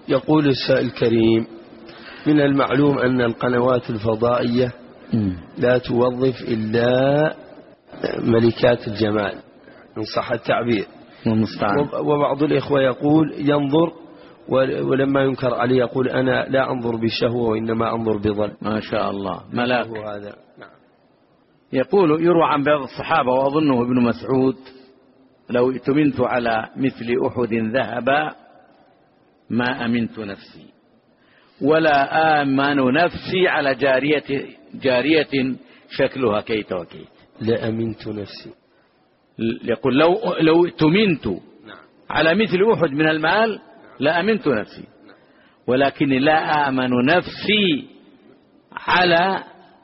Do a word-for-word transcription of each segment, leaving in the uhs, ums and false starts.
يقول السائل الكريم: من المعلوم أن القنوات الفضائية لا توظف إلا ملكات الجمال إن صح التعبير، وبعض الإخوة يقول ينظر ولما ينكر عليه يقول أنا لا أنظر بشهوة وإنما أنظر بظل. ما شاء الله ملاك هذا. نعم. يقول يروى عن بعض الصحابة وأظنه ابن مسعود: لو ائتمنت على مثل أحد ذهبا ما أمنت نفسي ولا آمن نفسي على جارية جارية شكلها كيت وكيت. لا أمنت نفسي. يقول لو لو ائتمنت على مثل أحد من المال لا أمنت نفسي ولكن لا آمن نفسي على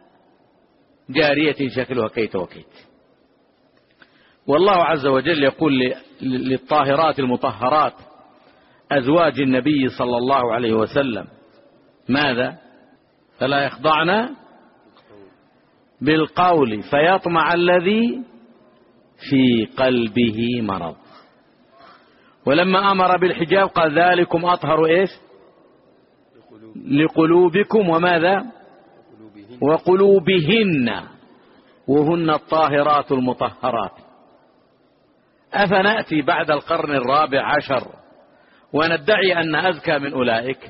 جارية شكلها كيت وكيت. والله عز وجل يقول للطاهرات المطهرات أزواج النبي صلى الله عليه وسلم ماذا؟ فلا يخضعن بالقول فيطمع الذي في قلبه مرض. ولما أمر بالحجاب قال: ذلكم أطهر إيش؟ لقلوبكم وماذا؟ وقلوبهن وهن الطاهرات المطهرات. أفنأتي بعد القرن الرابع عشر وندعي أن أزكى من أولئك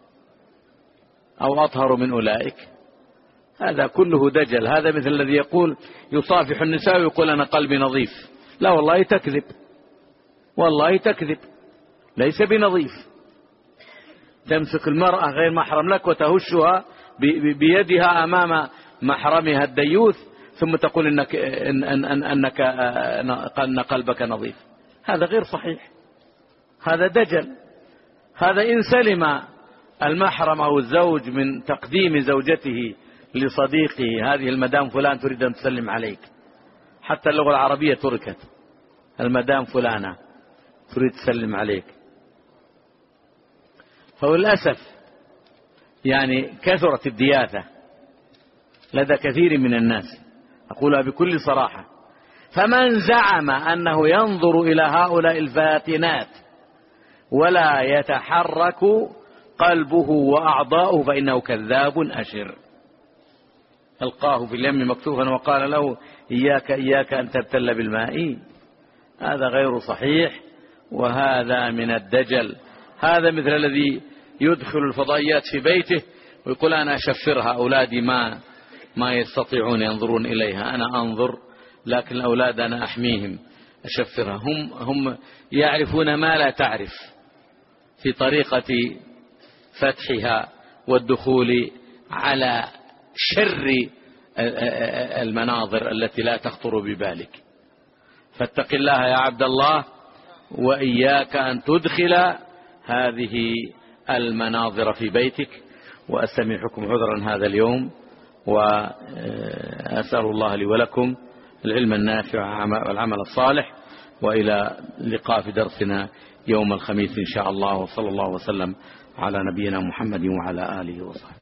أو أطهر من أولئك؟ هذا كله دجل. هذا مثل الذي يقول يصافح النساء ويقول أنا قلبي نظيف. لا والله تكذب، والله تكذب، ليس بنظيف. تمسك المرأة غير محرم لك وتهشها بيدها أمام محرمها الديوث ثم تقول إنك, إن أن أنك أن قلبك نظيف. هذا غير صحيح، هذا دجل. هذا إن سلم المحرم أو الزوج من تقديم زوجته لصديقه: هذه المدام فلان تريد أن تسلم عليك. حتى اللغة العربية تركت، المدام فلانة تريد تسلم عليك. فللأسف يعني كثرت الدياثة لدى كثير من الناس، أقولها بكل صراحة. فمن زعم أنه ينظر إلى هؤلاء الفاتنات ولا يتحرك قلبه وأعضاؤه فإنه كذاب أشر. ألقاه في اليم مكتوفا وقال له: إياك إياك أن تبتل بالماء. هذا غير صحيح وهذا من الدجل. هذا مثل الذي يدخل الفضائيات في بيته ويقول: أنا أشفرها، أولادي ما ما يستطيعون ينظرون إليها، أنا أنظر لكن الأولاد أنا أحميهم أشفرها. هم هم يعرفون ما لا تعرف في طريقة فتحها والدخول على شر المناظر التي لا تخطر ببالك. فاتق الله يا عبد الله وإياك أن تدخل هذه المناظر في بيتك. وأستمعكم عذرا هذا اليوم، وأسأل الله لي ولكم العلم النافع والعمل الصالح، وإلى اللقاء في درسنا يوم الخميس إن شاء الله. وصلى الله وسلم على نبينا محمد وعلى آله وصحبه.